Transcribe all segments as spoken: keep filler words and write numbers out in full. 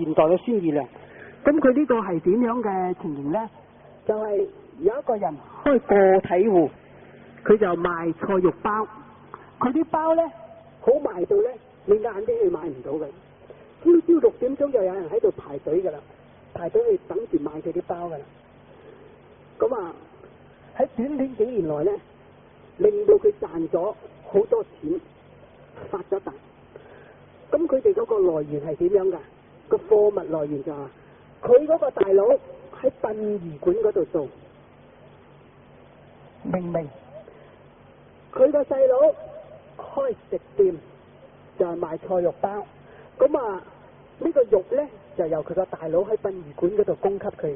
現代嘅先熱量。咁佢呢個係點樣嘅情形呢？就係、是、有一個人開個體戶，佢就賣菜肉包。佢啲包呢，好賣到呢，你晏啲去買唔到嘅。朝朝六點鐘就有人喺度排隊噶啦，排隊去等住買佢啲包噶啦。咁啊喺短短幾年內呢，令到佢賺咗好多錢，發咗達。咁佢哋嗰個來源係點樣噶？個貨物來源就係佢嗰個大佬喺殯儀館嗰度做，明明佢個細佬開食店就係賣菜肉包。咁啊呢個肉呢，就由佢個大佬喺殯儀館嗰度供給佢嘅。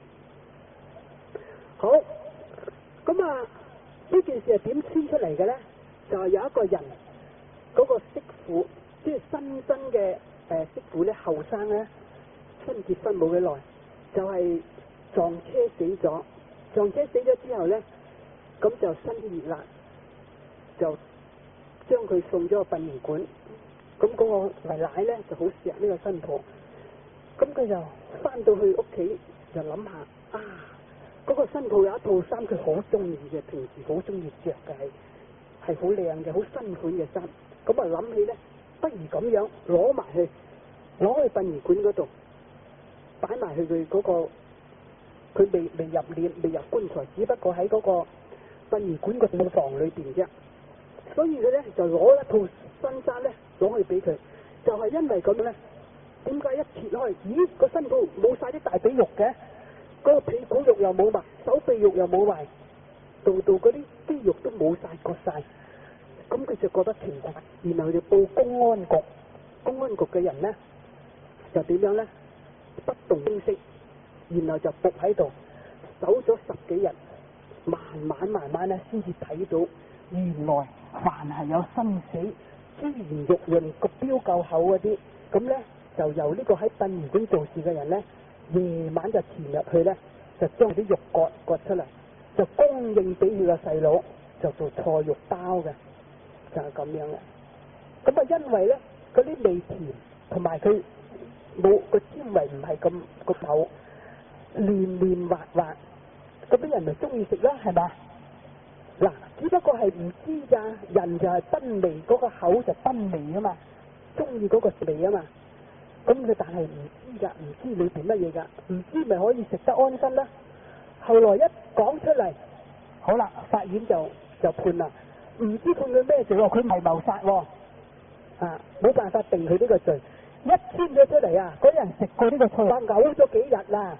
好，咁啊呢件事係點穿出嚟嘅呢？就係有一個人嗰個媳婦，即係新生嘅誒媳婦咧，後生咧，新結婚冇幾耐，就係撞車死咗。撞車死咗之後咧，咁就身熱啦，就將佢送咗去殯儀館。咁嗰個奶奶咧就好錫呢個新抱，咁佢就翻到去屋企就諗下啊，嗰個新抱有一套衫佢好中意嘅，平時好中意着嘅係係好靚嘅，好新款嘅衫。咁啊諗起咧，不如咁樣攞埋去，攞去殯儀館嗰度，擺埋去佢嗰個，佢未未入殮，未入棺材，只不過喺嗰個殯儀館個殮房裏邊啫。所以佢咧就攞一套新衫咧攞去俾佢，就係因為咁咧，點解一切開，咦個新抱冇晒啲大髀肉嘅，嗰個屁股肉又冇埋，手臂肉又冇埋，度度嗰啲肌肉都冇晒割晒。咁佢就覺得奇怪，然後就報公安局，公安局嘅人呢，就點樣呢？不動聲色，然後就伏喺度，守咗十幾日，慢慢慢慢咧先至睇到，原來凡係有生死、珠圓玉潤、個標夠厚嗰啲，咁呢，就由呢個喺殯儀館做事嘅人呢，夜晚就潛入去呢，就將啲肉割割出嚟，就供應俾佢個細佬，就做菜肉包嘅。就係咁樣嘅，咁啊因為咧嗰啲味甜，同埋佢冇個纖維唔係咁個厚，嫩嫩滑滑，咁啲人咪中意食啦，係嘛？嗱，只不過係唔知咋，人就係賓味，嗰個口就賓味啊嘛，中意嗰個味啊嘛，咁佢但係唔知噶，唔知裏邊乜嘢噶，唔知咪可以食得安心啦。後來一講出嚟，好啦，法院就就判啦。唔知判佢咩罪喎？佢唔係謀殺喎，啊，冇辦法定佢呢個罪。一簽咗出嚟啊，嗰人食過呢個菜包，嘔咗幾日啦，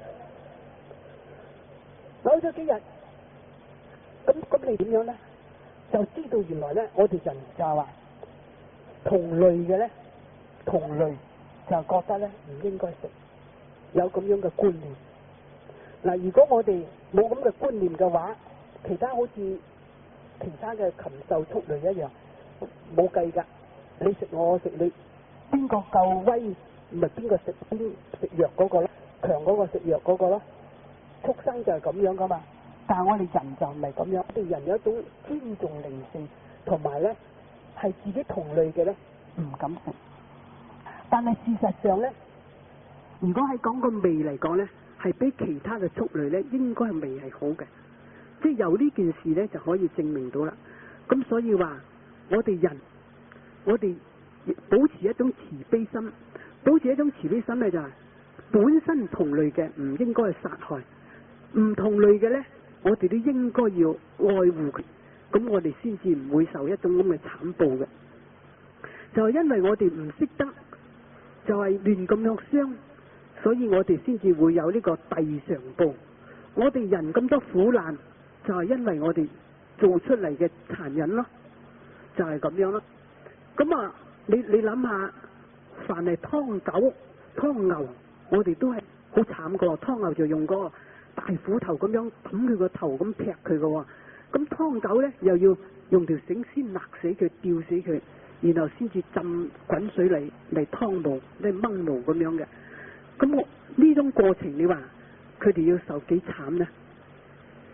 嘔咗幾日。咁咁你點樣咧？就知道原來咧，我哋人就係話同類嘅咧，同類就覺得咧唔應該食，有咁樣嘅觀念。嗱，如果我哋冇咁嘅觀念嘅話，其他好似其他嘅禽獸畜類一樣，冇計噶。你食我，我食你，邊個夠威，咪邊個食邊食藥嗰個咯，強嗰個食藥嗰個咯。畜生就係咁樣噶嘛。但係我哋人就唔係咁樣，我哋人有一種尊重靈性，同埋咧係自己同類嘅咧唔敢食。但係事實上咧，如果喺講個味嚟講咧，係比其他嘅畜類咧應該係味係好嘅。即係由呢件事咧就可以證明到啦。咁所以話我哋人，我哋保持一種慈悲心，保持一種慈悲心咧就係本身同類嘅唔應該去殺害，唔同類嘅咧我哋都應該要愛護佢，咁我哋先至唔會受一種咁嘅慘暴嘅。就係因為我哋唔識得，就係亂咁樣傷，所以我哋先至會有呢個遞償報。我哋人咁多苦難，就係因為我哋做出嚟嘅殘忍咯，就係咁樣咯。咁啊，你你諗下，凡係劏狗、劏牛，我哋都係好慘噶。劏牛就用嗰個大斧頭咁樣揼佢個頭咁劈佢噶，咁劏狗咧又要用條繩先勒死佢、吊死佢，然後先至浸滾水嚟嚟劏毛、嚟掹毛咁樣嘅。咁我呢種過程，你話佢哋要受幾慘呢？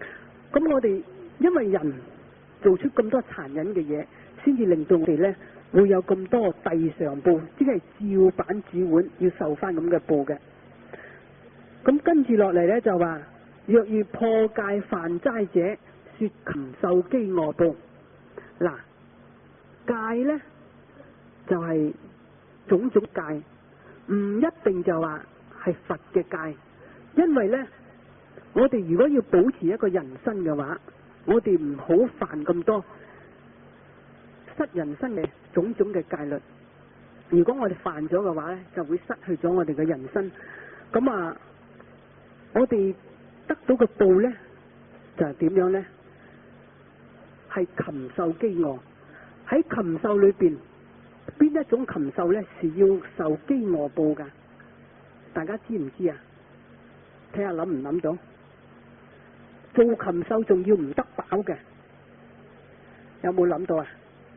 咁我哋因為人做出咁多殘忍嘅嘢，先至令到我哋咧會有咁多遞償報，即係照板煮碗要受翻咁嘅報嘅。咁跟住落嚟呢，就話，若遇破戒犯齋者，說禽獸飢餓報。嗱，戒呢就係、是、種種戒，唔一定就話係佛嘅戒，因為呢，我哋如果要保持一個人身嘅話，我哋唔好犯咁多失人身嘅種種嘅戒律。如果我哋犯咗嘅話呢，就會失去咗我哋嘅人身。咁啊，我哋得到嘅報呢，就係點樣呢？係禽獸飢餓。喺禽獸裏邊，邊一種禽獸呢是要受飢餓報噶？大家知唔知啊？睇下諗唔諗到？做禽獸仲要唔得飽嘅，有冇諗到啊？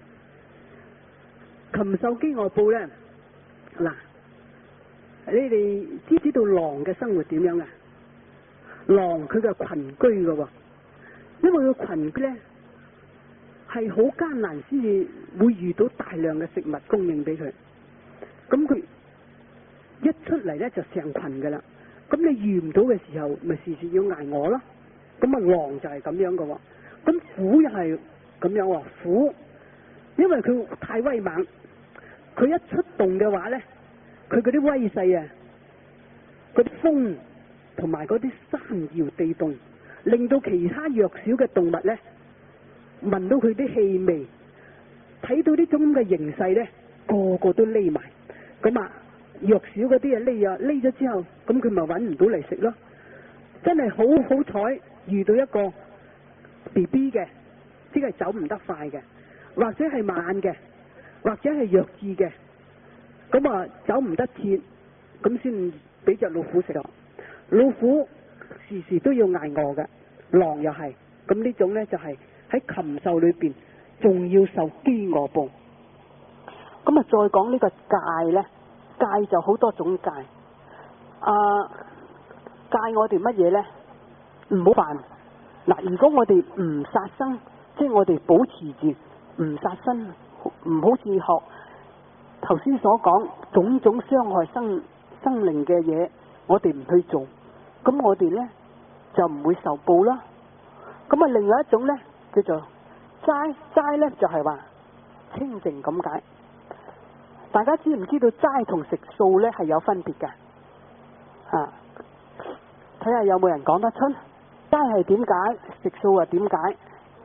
禽獸飢餓報呢？嗱，你哋知唔知道狼嘅生活點樣啊？狼佢嘅群居嘅喎，因為佢群居呢係好艱難先至會遇到大量嘅食物供應俾佢，咁佢一出嚟呢就成群噶啦，咁你遇唔到嘅時候，咪時時要挨餓咯。咁啊狼就係咁樣嘅喎，咁虎又係咁樣喎，虎因為佢太威猛，佢一出動嘅話呢，佢嗰啲威勢啊，嗰啲風同埋嗰啲山搖地動，令到其他弱小嘅動物呢聞到佢啲氣味，睇到呢種咁嘅形勢呢，個個都匿埋。咁啊弱小嗰啲啊匿啊匿咗之後，咁佢咪搵唔到嚟食咯。真係好好彩遇到一個 B B 嘅，即係走唔得快嘅，或者係慢嘅，或者係弱智嘅，咁啊走唔得切，咁先俾隻老虎食咯。老虎時時都要挨餓嘅，狼又係，咁呢種呢，就係喺禽獸裏邊仲要受飢餓報。咁啊再講呢個戒呢，戒就好多種戒。啊，戒我哋乜嘢呢？唔好犯。嗱，如果我哋唔殺生，即係我哋保持住唔殺生，唔好似學頭先所講種種傷害生生靈嘅嘢，我哋唔去做，咁我哋呢就唔會受報啦。咁啊，另外一種呢叫做齋，齋呢就係話清淨咁解。大家知唔知道齋同食素呢係有分別嘅？啊，睇下有冇人講得出？齋係點解？食素係點解？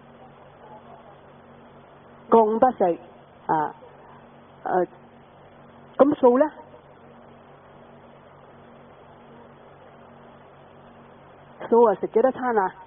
供不食啊，誒、啊，咁素呢？素啊食幾多餐啊？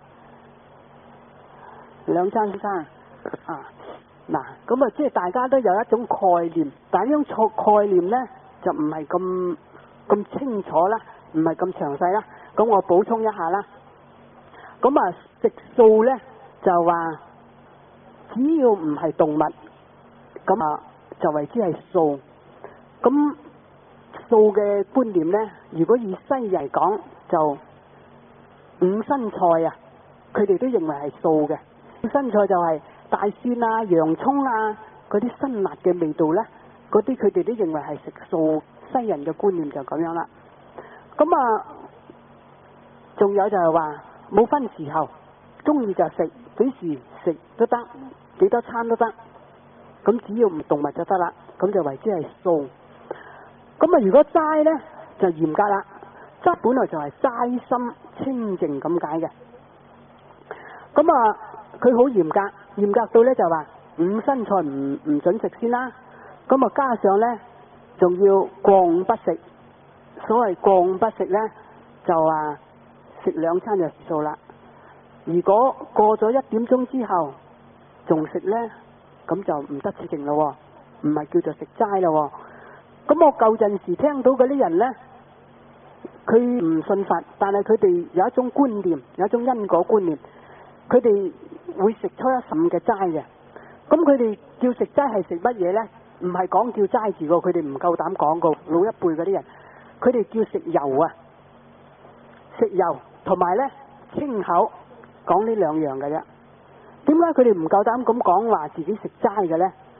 兩餐餐啊，嗱，咁啊即係大家都有一種概念，但係呢種錯概念呢就唔係咁咁清楚啦，唔係咁詳細啦。咁我補充一下啦。咁啊食素呢就話只要唔係動物，咁啊就為之係素。咁素嘅觀念呢，如果以西人嚟講，就五辛菜啊，佢哋都認為係素嘅。五辛菜就係大蒜啊、洋蔥啊嗰啲辛辣嘅味道呢，嗰啲佢哋都認為係食素。西人嘅觀念就咁樣啦。咁啊，仲有就係話冇分時候，中意就食，幾時食都得，幾多餐都得。咁只要唔動物就得啦，咁就為之係素。咁啊，如果齋呢，就嚴格啦，齋本來就係齋心清淨咁解嘅。咁啊，佢好嚴格，嚴格到呢就話五辛菜唔唔准食先啦。咁啊，加上呢，仲要供不食。所謂供不食呢，就話食兩餐就數啦。如果過咗一點鐘之後仲食呢，咁就唔得清淨咯，唔係叫做食齋咯。咁我舊陣時聽到嗰啲人呢，佢唔信佛，但係佢哋有一種觀念，有一種因果觀念，佢哋會食初一十五嘅齋嘅。咁佢哋叫食齋係食乜嘢呢？唔係講叫齋字個，佢哋唔夠膽講個老一輩嗰啲人，佢哋叫食油啊，食油同埋呢清口，講呢兩樣嘅啫。點解佢哋唔夠膽咁講話自己食齋嘅呢？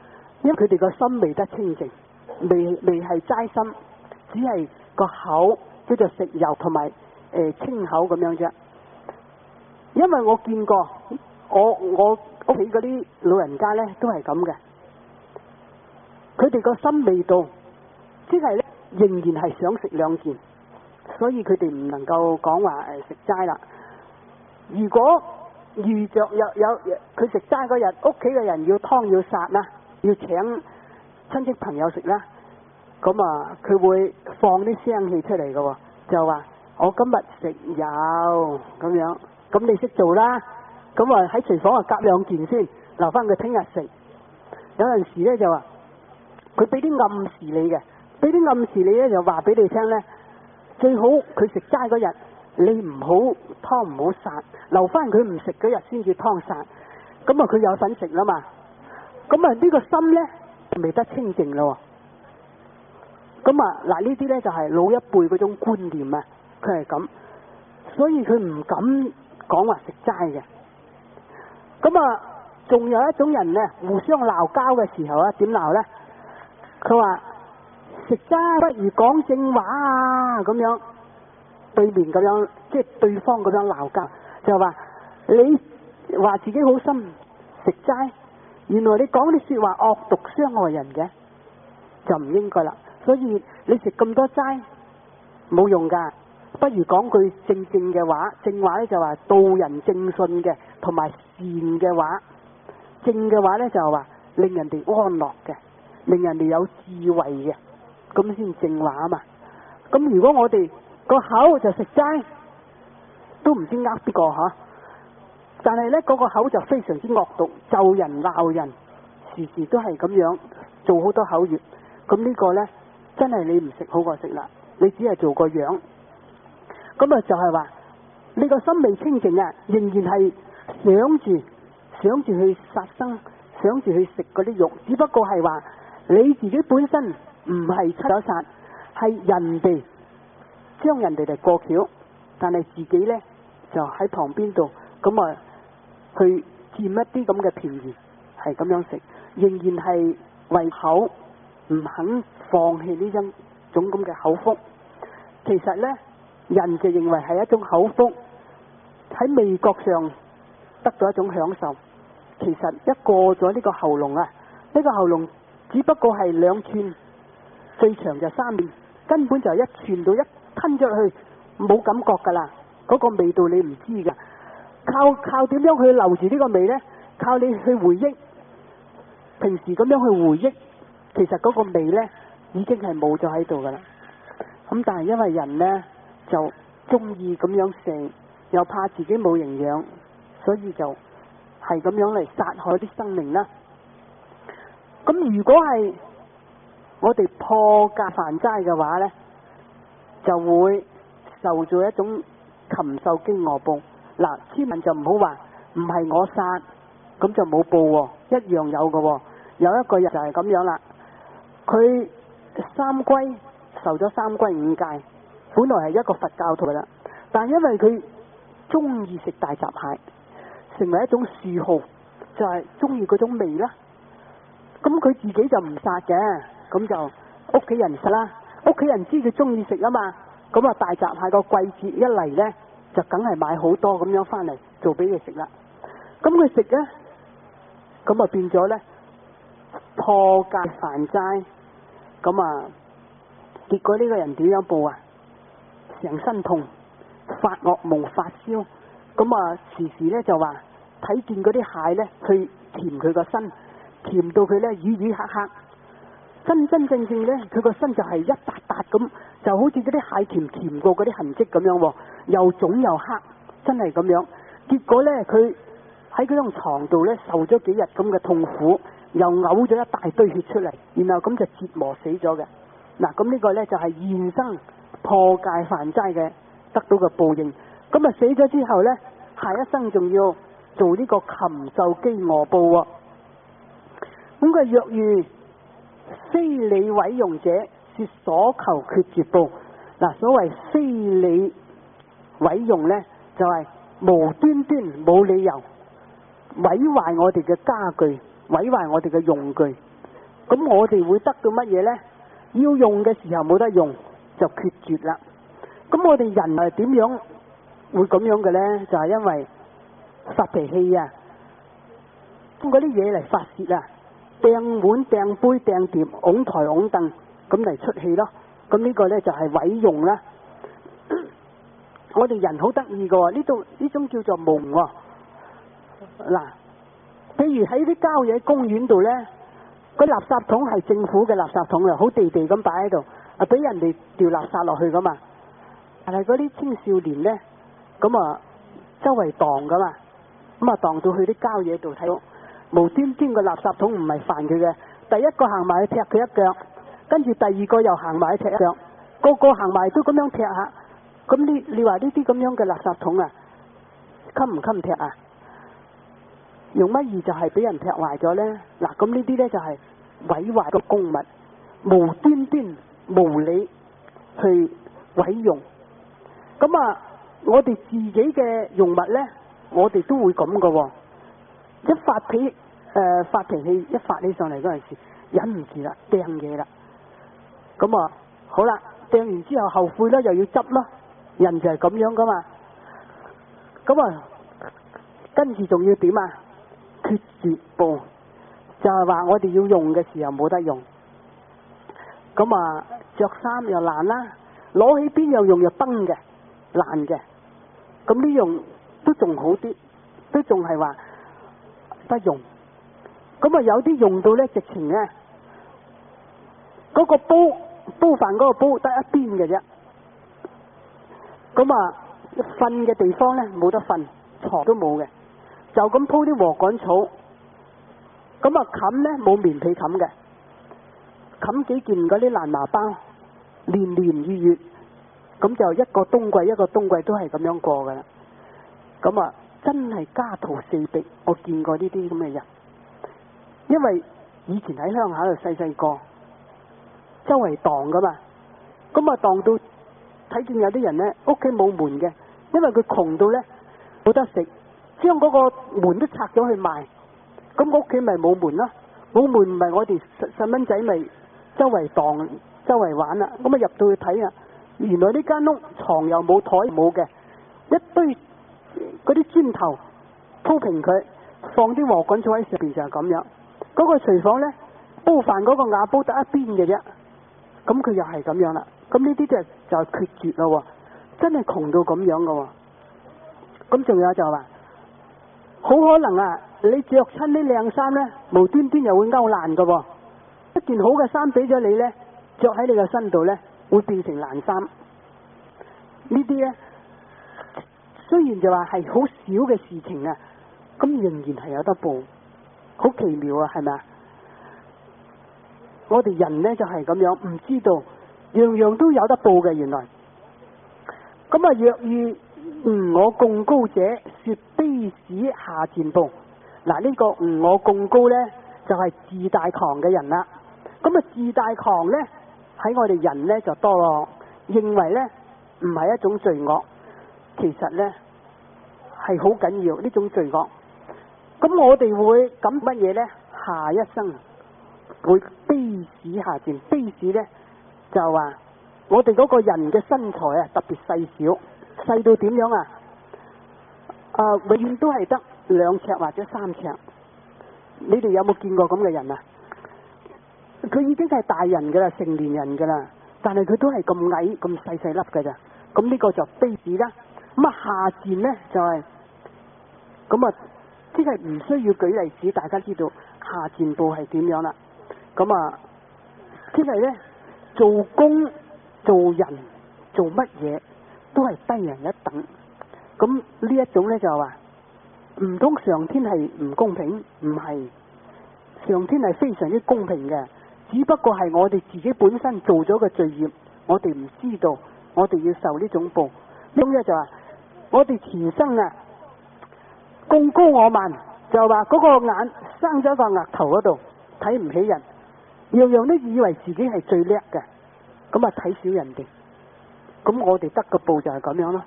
因為佢哋個心未得清淨，未未係齋心，只係個口叫做食油同埋誒清口咁樣啫。因為我見過我我屋企嗰啲老人家咧都係咁嘅，佢哋個心未到，即係咧仍然係想食兩件，所以佢哋唔能夠講話誒食齋啦。如果遇着有有佢食齋嗰日，屋企嘅人要湯要殺啦，要請親戚朋友食啦，咁啊佢會放啲聲氣出嚟嘅喎，就話我今日食有咁樣，咁你識做啦，咁啊喺廚房啊夾兩件先，留翻佢聽日食。有陣時咧就話佢俾啲暗示你嘅，俾啲暗示你咧就話俾你聽咧，最好佢食齋嗰日你唔好湯唔好殺，留翻佢唔食嗰日先至湯殺，咁啊佢有份食啦嘛，咁啊呢個心咧未得清淨咯。咁啊嗱呢啲咧就係老一輩嗰種觀念啊，佢係咁，所以佢唔敢講話食齋嘅。咁啊仲有一種人咧，互相鬧交嘅時候啊，點鬧咧？佢話食齋不如講正話啊，咁樣對面咁樣，即係對方咁樣鬧交，就話你話自己好心食齋，原來你講啲說話惡毒傷害人嘅，就唔應該啦。所以你食咁多齋冇用噶，不如講句正正嘅話。正話咧就話導人正信嘅，同埋善嘅話。正嘅話咧就係話令人哋安樂嘅，令人哋有智慧嘅，咁先正話啊嘛。咁如果我哋個口就食齋，都唔知呃邊個吓，但係咧嗰個口就非常之惡毒，咒人鬧人，時時都係咁樣做好多口業。咁呢個咧真係你唔食好過食啦，你只係做個樣。咁啊就係話你個心未清淨啊，仍然係想住想住去殺生，想住去食嗰啲肉，只不過係話你自己本身唔係出咗殺，係人哋將人哋嚟過橋，但係自己咧就喺旁邊度咁啊去佔一啲咁嘅便宜，係咁樣食，仍然係為口唔肯放棄呢種種咁嘅口福。其實咧人就認為係一種口福，喺味覺上得到一種享受。其實一過咗呢個喉嚨啊，呢個喉嚨只不過係兩寸，最長就三寸，根本就係一寸到一吞咗落去冇感覺噶啦，嗰個味道你唔知噶。靠靠點樣去留住呢個味呢？靠你去回憶，平時咁樣去回憶，其實嗰個味呢已經係冇咗喺度噶啦。咁但係因為人呢就中意咁樣食，又怕自己冇營養，所以就係咁樣嚟殺害啲生命啦。咁如果係我哋破戒犯齋嘅話呢，就會受咗一種禽獸飢餓報。嗱，千萬就唔好話唔係我殺，咁就冇報，一樣有嘅。有一個人就係咁樣啦，佢三歸受咗三歸五戒，本來係一個佛教徒啦，但因為佢中意食大閘蟹，成為一種嗜好，就係中意嗰種味啦。咁佢自己就唔殺嘅，咁就屋企人殺啦。屋企人知佢中意食啊嘛，咁啊大閘蟹個季節一嚟呢，就梗係買好多咁樣翻嚟做俾佢食啦。咁佢食呢，咁啊變咗呢，破戒犯齋，咁啊結果呢個人點樣報啊？成身痛，發噩夢，發燒，咁啊時時呢就話睇見嗰啲蟹呢去甜佢個身，甜到佢呢瘀瘀黑黑，真真正正呢佢個身就係一笪笪咁，就好似嗰啲蟹甜甜過嗰啲痕跡咁樣，又腫又黑，真係咁樣。結果呢佢喺嗰張床度呢受咗幾日咁嘅痛苦，又嘔咗一大堆血出嚟，然後咁就折磨死咗嘅。嗱，咁呢個呢就係現生破戒犯齋嘅得到嘅報應。咁啊死咗之後呢，下一生仲要做呢個禽獸飢餓報喎。咁佢若遇非理毀容者，說所求決絕報。嗱，所謂非理毀容呢，就係、是、無端端冇理由毀壞我哋嘅家具，毀壞我哋嘅用具， 咁我哋會得到乜嘢呢？要用嘅時候冇得用，就決絕啦。咁我哋人係點樣會咁樣嘅呢？就係因為發脾氣啊，將嗰啲嘢嚟發洩啊，掟碗、掟杯、掟碟、拱台、拱凳，咁嚟出氣咯。咁呢個呢，就係毀用啦。我哋人好得意嘅，呢度呢種叫做蒙喎。嗱，譬如喺啲郊野公園度呢，個垃圾桶係政府嘅垃圾桶啊，好地地咁擺喺度，啊俾人哋掉垃圾落去噶嘛。但係嗰啲青少年呢，咁啊周圍蕩噶嘛，咁啊蕩到去啲郊野度睇到，無端端個垃圾桶唔係煩佢嘅，第一個行埋去踢佢一腳，跟住第二個又行埋去踢一腳，個個行埋都咁樣踢下，咁你你話呢啲咁樣嘅垃圾桶啊，襟唔襟踢啊？用乜嘢就係俾人踢壞咗呢？嗱，咁呢啲呢就係毀壞個公物，無端端無理去毀用。咁啊，我哋自己嘅用物呢，我哋都會咁噶喎。一發脾誒、呃、發脾氣一發起上嚟嗰陣時，忍唔住啦，掟嘢啦。咁啊，好啦，掟完之後後悔啦，又要執咯。人就係咁樣噶嘛。咁啊，跟住仲要點啊？決絕步，就係話我哋要用嘅時候冇得用。咁啊，着衫又爛啦，攞起邊又用又崩嘅。爛嘅，咁呢樣都仲好啲，都仲係話得用。咁啊有啲用到呢，直情呢，嗰個煲煲飯嗰個煲得一邊嘅啫。咁啊瞓嘅地方呢，冇得瞓，床都冇嘅，就咁鋪啲禾稈草。咁啊冚呢，冇棉被冚嘅，冚幾件嗰啲爛麻包，年年月月。咁就一個冬季一個冬季都係咁樣過噶啦。咁啊，真係家徒四壁。我見過呢啲咁嘅人，因為以前喺鄉下度細細個，周圍蕩噶嘛。咁啊蕩到睇見有啲人呢，屋企冇門嘅，因為佢窮到呢，冇得食，將嗰個門都拆咗去賣。咁屋企咪冇門咯，冇門唔係我哋細蚊仔咪周圍蕩周圍玩啦。咁啊入到去睇啊，原來呢間屋床又冇，台冇嘅，一堆嗰啲磚頭鋪平佢，放啲禾稈草喺上邊就係咁樣。嗰個廚房呢，煲飯嗰個瓦煲得一邊嘅啫，咁佢又係咁樣啦。咁呢啲就係就係決絕咯，真係窮到咁樣噶。咁仲有就話，好可能啊，你着親啲靚衫呢，無端端又會勾爛噶。一件好嘅衫俾咗你呢，着喺你嘅身度呢，會變成爛衫。呢啲呢，雖然就話係好少嘅事情啊，咁仍然係有得報，好奇妙啊，係咪啊？我哋人呢，就係咁樣，唔知道樣樣都有得報嘅，原來。咁啊，若遇吾我貢高者，說卑使下賤報。嗱，呢個吾我貢高呢，就係自大狂嘅人啦。咁啊，自大狂呢，喺我哋人呢就多咯，認為呢唔係一種罪惡，其實呢係好緊要呢種罪惡。咁我哋會咁乜嘢呢？下一生會卑使下賤。卑使呢就話我哋嗰個人嘅身材啊，特別細小，細到點樣啊？啊，永遠都係得兩尺或者三尺。你哋有冇見過咁嘅人啊？佢已經係大人噶啦，成年人噶啦，但係佢都係咁矮咁細細粒噶咋。咁呢個就卑使啦。咁啊下賤呢就係咁啊，即係唔需要舉例子，大家知道下賤報係點樣啦。咁啊，即係呢，做工做人做乜嘢都係低人一等。咁呢一種呢就係話，唔通上天係唔公平？唔係，上天係非常之公平嘅。只不過係我哋自己本身做咗個罪業，我哋唔知道，我哋要受呢種報。咁咧就話，我哋前生啊，貢高我慢，就話嗰個眼生咗個額頭嗰度，睇唔起人，樣樣都以為自己係最叻嘅，咁啊睇小人哋。咁我哋得個報就係咁樣咯。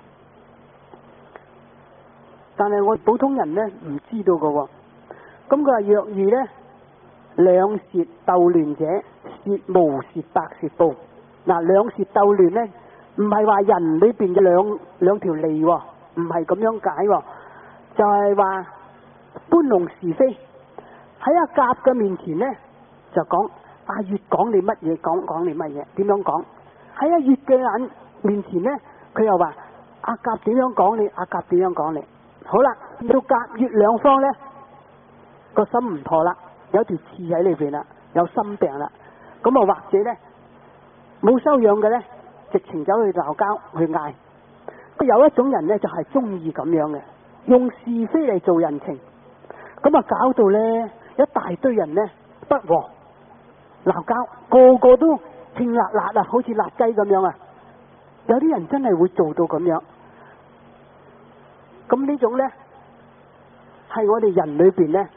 但係我普通人呢，唔知道噶。咁佢話若遇呢， 兩舌鬥亂者，舌無舌百舌報。嗱，兩舌鬥亂呢，唔係話人裏邊嘅兩兩條脷喎，唔係咁樣解喎，就係話搬弄是非。喺阿甲嘅面前呢，就講阿乙講你乜嘢，講講你乜嘢，點樣講？喺阿乙嘅眼面前呢，佢又話阿甲點樣講你，阿甲點樣講你。好啦，到甲乙兩方呢，個心唔妥啦，有條刺喺裏邊啦，有心病啦。咁啊，或者呢，冇修養嘅呢，直情走去鬧交去嗌。有一種人呢，就係中意咁樣嘅，用是非嚟做人情。咁啊，搞到呢，一大堆人呢，不和鬧交，個個都聽辣辣啊，好似辣雞咁樣啊。有啲人真係會做到咁樣。咁呢種呢，係我哋人裏邊呢，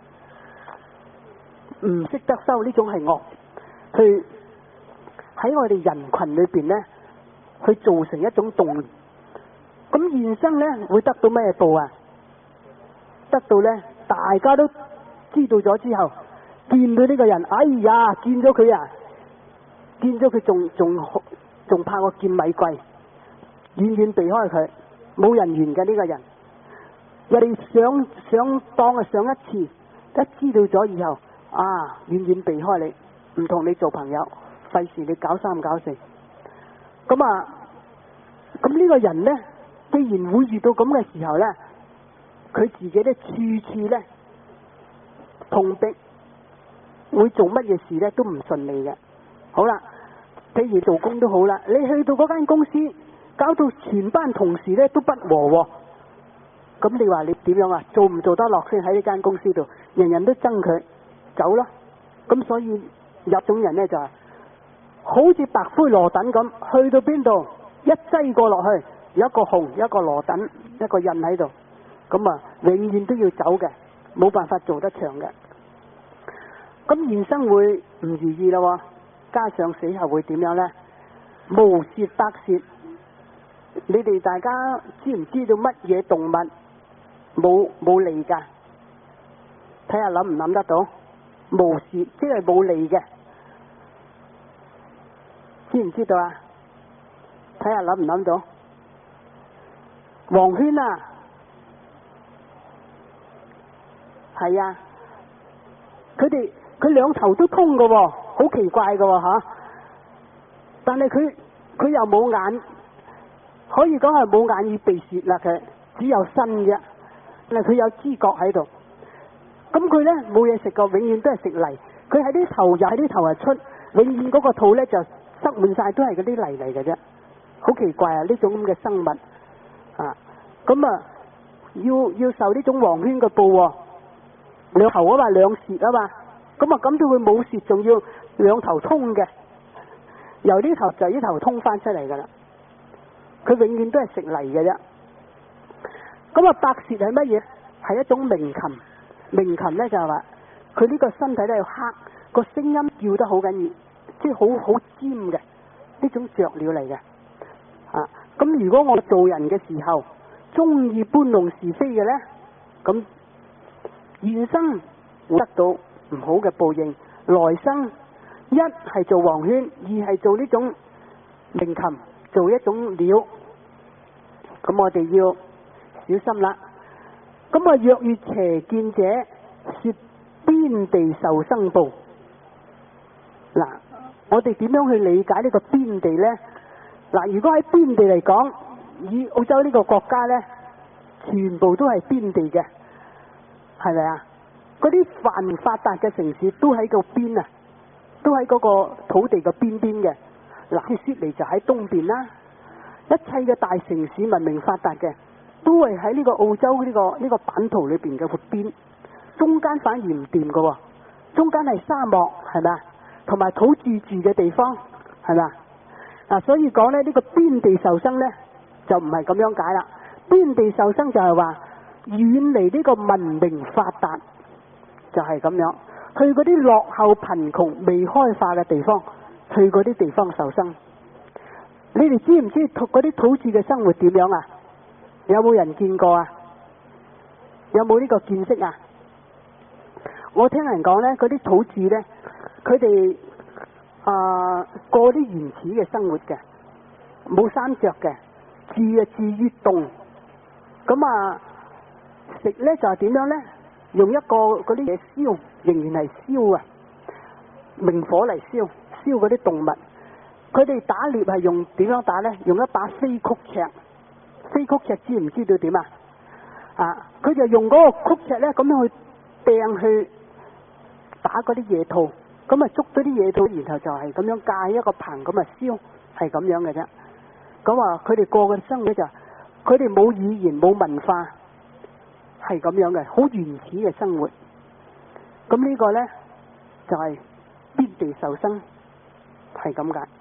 唔識得收，呢種係惡，去喺我哋人群裏邊呢，去造成一種動亂。咁現生呢，會得到咩報啊？得到呢，大家都知道咗之後，見到呢個人，哎呀，見咗佢啊，見咗佢仲仲仲怕我見米貴，遠遠避開佢，冇人緣嘅呢個人。我哋想想當啊上一次，一知道咗以後，啊遠遠避開你，唔同你做朋友，費事你搞三搞四。咁啊，咁呢個人呢，既然會遇到咁嘅時候呢，佢自己呢處處呢碰壁，會做乜嘢事呢都唔順利嘅。好啦，譬如做工都好啦，你去到嗰間公司，搞到全班同事呢都不和喎。咁你話你點樣啊？做唔做得落先喺呢間公司度？人人都憎佢，走啦。咁所以有種人呢，就係、是、好似白灰羅躉咁，去到邊度一擠過落去，有一個紅，有一個羅躉，一個印喺度。咁啊，永遠都要走嘅，冇辦法做得長嘅。咁現生會唔如意咯，加上死後會點樣呢？無舌百舌。你哋大家知唔知道乜嘢動物冇冇脷噶？睇下諗唔諗得到？無舌即係冇脷嘅，知唔知道啊？睇下諗唔諗到？黃圈啊，係啊，佢哋佢兩頭都通噶喎，好奇怪噶喎吓！但係佢佢又冇眼。可以講係冇眼耳鼻舌啦，佢只有身啫。但係佢有知覺喺度。咁佢呢冇嘢食過，永遠都係食泥。佢喺啲頭入，喺啲頭係出，永遠嗰個肚呢就塞滿晒都係嗰啲泥嚟嘅啫。好奇怪啊！呢種咁嘅生物啊，咁啊要要受呢種黃圈嘅報喎。兩頭啊嘛，兩舌啊嘛，咁啊咁到佢冇舌，仲要兩頭通嘅，由呢頭就呢頭通翻出嚟噶啦。佢永遠都係食泥嘅啫。咁啊，百舌係乜嘢？係一種鳴禽。鳴禽呢就係話，佢呢個身體咧要黑，個聲音叫得好緊要，即係好好尖嘅呢種雀鳥嚟嘅。啊，咁如果我做人嘅時候中意搬弄是非嘅呢，咁現生會得到唔好嘅報應，來生一係做黃圈，二係做呢種鳴禽。做一種鳥，咁我哋要小心啦。咁啊，若遇邪見者，說邊地受生報。嗱，我哋點樣去理解呢個邊地呢？嗱，如果喺邊地嚟講，以澳洲呢個國家呢，全部都係邊地嘅，係咪啊？嗰啲繁發達嘅城市都喺個邊啊，都喺嗰個土地嘅邊邊嘅。嗱，悉尼就喺東邊啦，一切嘅大城市文明發達嘅，都係喺呢個澳洲呢、呢個呢、呢個版圖裏邊嘅闊邊，中間反而唔掂嘅，中間係沙漠，係咪啊？同埋土著住嘅地方，係咪啊？嗱，所以講咧，呢、呢個邊地受生咧，就唔係咁樣解啦。邊地受生就係話遠離呢個文明發達，就係、係、咁樣，去嗰啲落後貧窮未開化嘅地方。去嗰啲地方受生，你哋知唔知嗰啲土著嘅生活點樣啊？有冇人見過啊？有冇呢個見識啊？ 我聽人講咧，嗰啲土著咧，佢哋啊過啲原始嘅生活嘅，冇衫着嘅，住啊住於洞，咁啊食咧就係點樣咧？用一個嗰啲嘢燒，仍然係燒啊，明火嚟燒，燒嗰啲動物。佢哋打獵係用點樣打咧？用一把飛曲尺，飛曲尺知唔知道點啊？啊，佢就用嗰個曲尺咧，咁樣去掟去打嗰啲野兔，咁啊捉咗啲野兔，然後就係咁樣架一個棚咁啊燒，係咁樣嘅啫。咁啊，佢哋過嘅生活就，佢哋冇語言冇文化，係咁樣嘅，好原始嘅生活。咁呢個咧就係邊地受生，係咁解。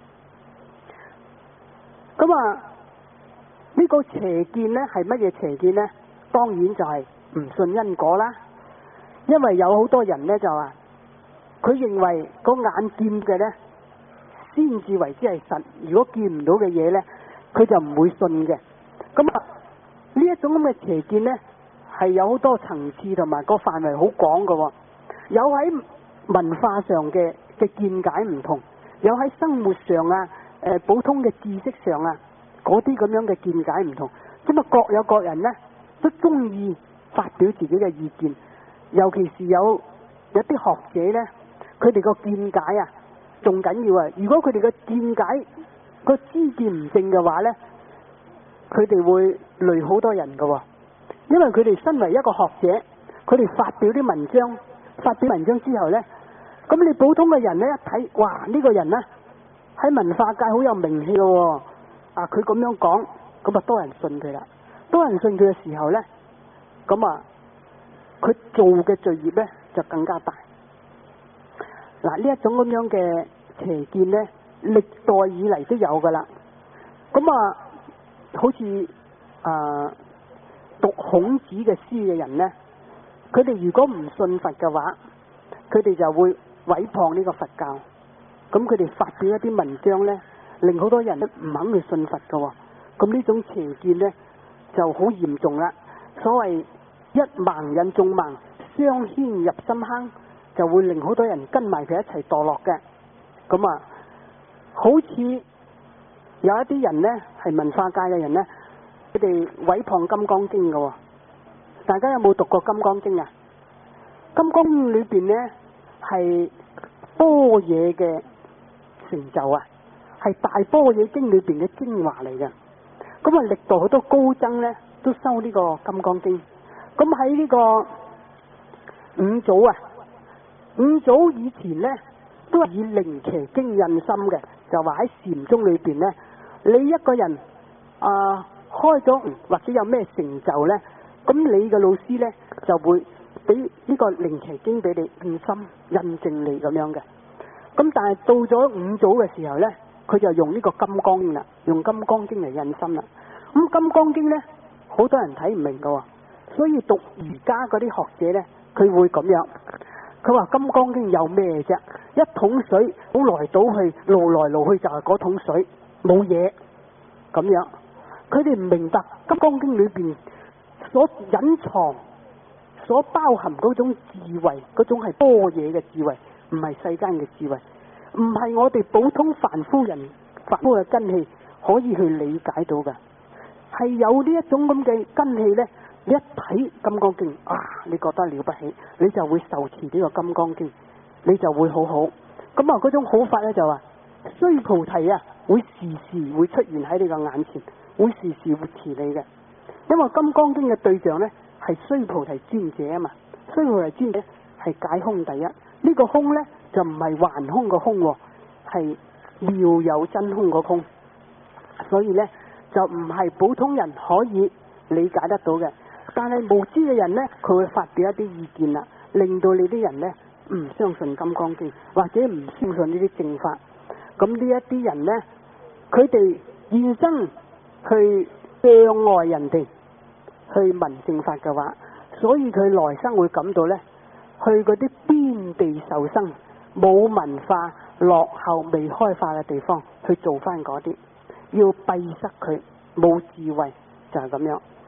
咁啊，呢個邪見咧係乜嘢邪見咧？當然就係唔信因果啦。因為有好多人咧就話，佢認為個眼見嘅咧先至為之係實，如果見唔到嘅嘢咧，佢就唔會信嘅。咁啊，呢一種咁嘅邪見咧，係有好多層次同埋個範圍好廣嘅。有喺文化上嘅嘅見解唔同，有喺生活上啊，誒、呃、普通嘅知識上啊，嗰啲咁樣嘅見解唔同。咁啊，各有各人咧都中意發表自己嘅意見，尤其是有有啲學者咧，佢哋個見解啊仲緊要啊！如果佢哋嘅見解個知見唔正嘅話咧，佢哋會累好多人㗎。因為佢哋身為一個學者，佢哋發表啲文章，發表文章之後咧，咁你普通嘅人咧一睇，哇！呢個人咧喺文化界好有名氣嘅，啊佢咁樣講，咁啊多人信佢啦。多人信佢嘅時候咧，咁啊佢做嘅罪業咧就更加大。嗱，呢一種咁樣嘅邪見咧，歷代以嚟都有噶啦。咁啊，好似啊讀孔子嘅書嘅人咧，佢哋如果唔信佛嘅話，佢哋就會毀謗呢個佛教。咁佢哋發表一啲文章咧，令好多人都唔肯去信佛噶。咁呢種邪見咧就好嚴重啦。所謂一盲引眾盲，雙牽入深坑，就會令好多人跟埋佢一齊墮落嘅。咁啊，好似有一啲人咧係文化界嘅人咧，佢哋毀謗《金剛經》嘅。大家有冇讀過《金剛經》啊？《金剛經》裏邊咧係般若嘅成就啊，係大般若經裏邊嘅精華嚟嘅。咁啊，歷代好多高僧咧都修呢個《金剛經》。咁喺呢個五祖啊，五祖以前咧都係以靈奇經印心嘅，就話喺禪宗裏邊咧，你一個人啊、呃、開咗或者有咩成就咧，咁你嘅老師咧就會俾呢個靈奇經俾你印心印證你咁樣嘅。咁但係到咗五祖嘅時候咧，佢就用呢個金剛經啦，用金剛經嚟印心啦。咁金剛經咧，好多人睇唔明噶，所以讀儒家嗰啲學者咧，佢會咁樣，佢話金剛經有咩啫？一桶水倒來倒去，撈來撈去就係嗰桶水，冇嘢咁樣。佢哋唔明白金剛經裏邊所隱藏、所包含嗰種智慧，嗰種係般若嘅智慧，唔係世間嘅智慧，唔係我哋普通凡夫人凡夫嘅根器可以去理解到嘅。係有呢一種咁嘅根器咧，你一睇金剛經啊，你覺得了不起，你就會受持呢個金剛經，你就會好好。咁啊，嗰種好法咧就話，須菩提啊，會時時會出現喺你個眼前，會時時會持你嘅。因為金剛經嘅對象咧係須菩提尊者啊嘛，須菩提尊者係解空第一。呢、這個空咧就唔係橫空個空，係妙有真空個空。所以咧，就唔係普通人可以理解得到嘅，但係無知嘅人呢，佢會發表一啲意見啦，令到你啲人呢唔相信金剛經，或者唔相信呢啲正法。咁呢一啲人呢，佢哋現生去障礙人哋去聞正法嘅話，所以佢來生會感到呢，去嗰啲邊地受生、冇文化、落後未開化嘅地方去做翻嗰啲。要閉塞佢，冇智慧就係咁樣。